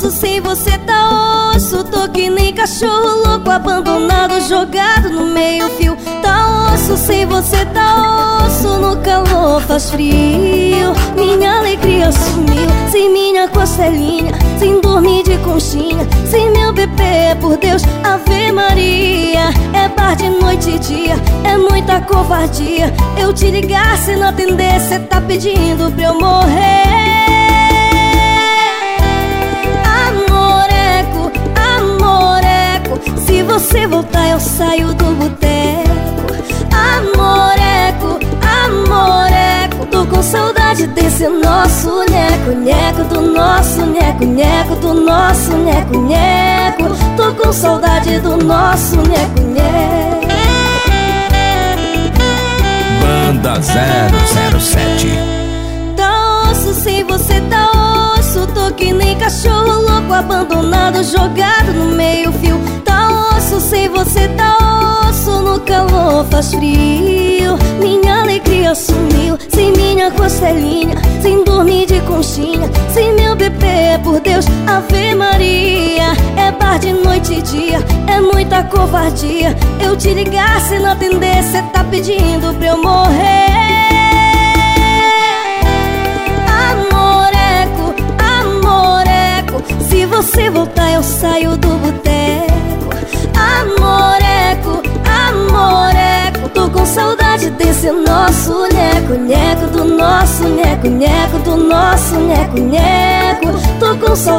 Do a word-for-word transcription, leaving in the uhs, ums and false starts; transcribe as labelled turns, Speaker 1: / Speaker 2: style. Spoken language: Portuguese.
Speaker 1: osso, sem você tá osso. Tô que nem cachorro louco, abandonado, jogado no meio fio. Tá osso, sem você tá osso. No calor faz frio, minha alegria sumiu. Sem minha costelinha, sem dormir de conchinha, sem meu bebê, por Deus, Ave Maria. É bar de noite e dia, é muita covardia. Eu te ligar, se não atender, cê tá pedindo pra eu morrer. Amoreco, amoreco, se você voltar eu saio do boteco. Amoreco, amoreco, tô com saudade desse nosso nheco, nheco do nosso nheco, nheco do nosso nheco, nheco. Tô com saudade do nosso nheco, nheco.
Speaker 2: Banda zero zero sete.
Speaker 1: Tá osso, sem você tá osso. Tô que nem cachorro louco, abandonado, jogado no meio fio. Tá osso, sem você tá osso. No calor faz frio, minha alegria sumiu. Sem minha costelinha, sem dormir de conchinha, sem meu bebê, por Deus, Ave Maria. É bar de noite e dia, é muita covardia. Eu te ligar, se não atender, cê tá pedindo pra eu morrer. Amoreco, amoreco, se você voltar eu saio do boteco. Amoreco, amoreco, tô com saudade desse nosso nheco, nheco do nosso nheco, nheco do nosso nheco, nheco. Tô com saudade.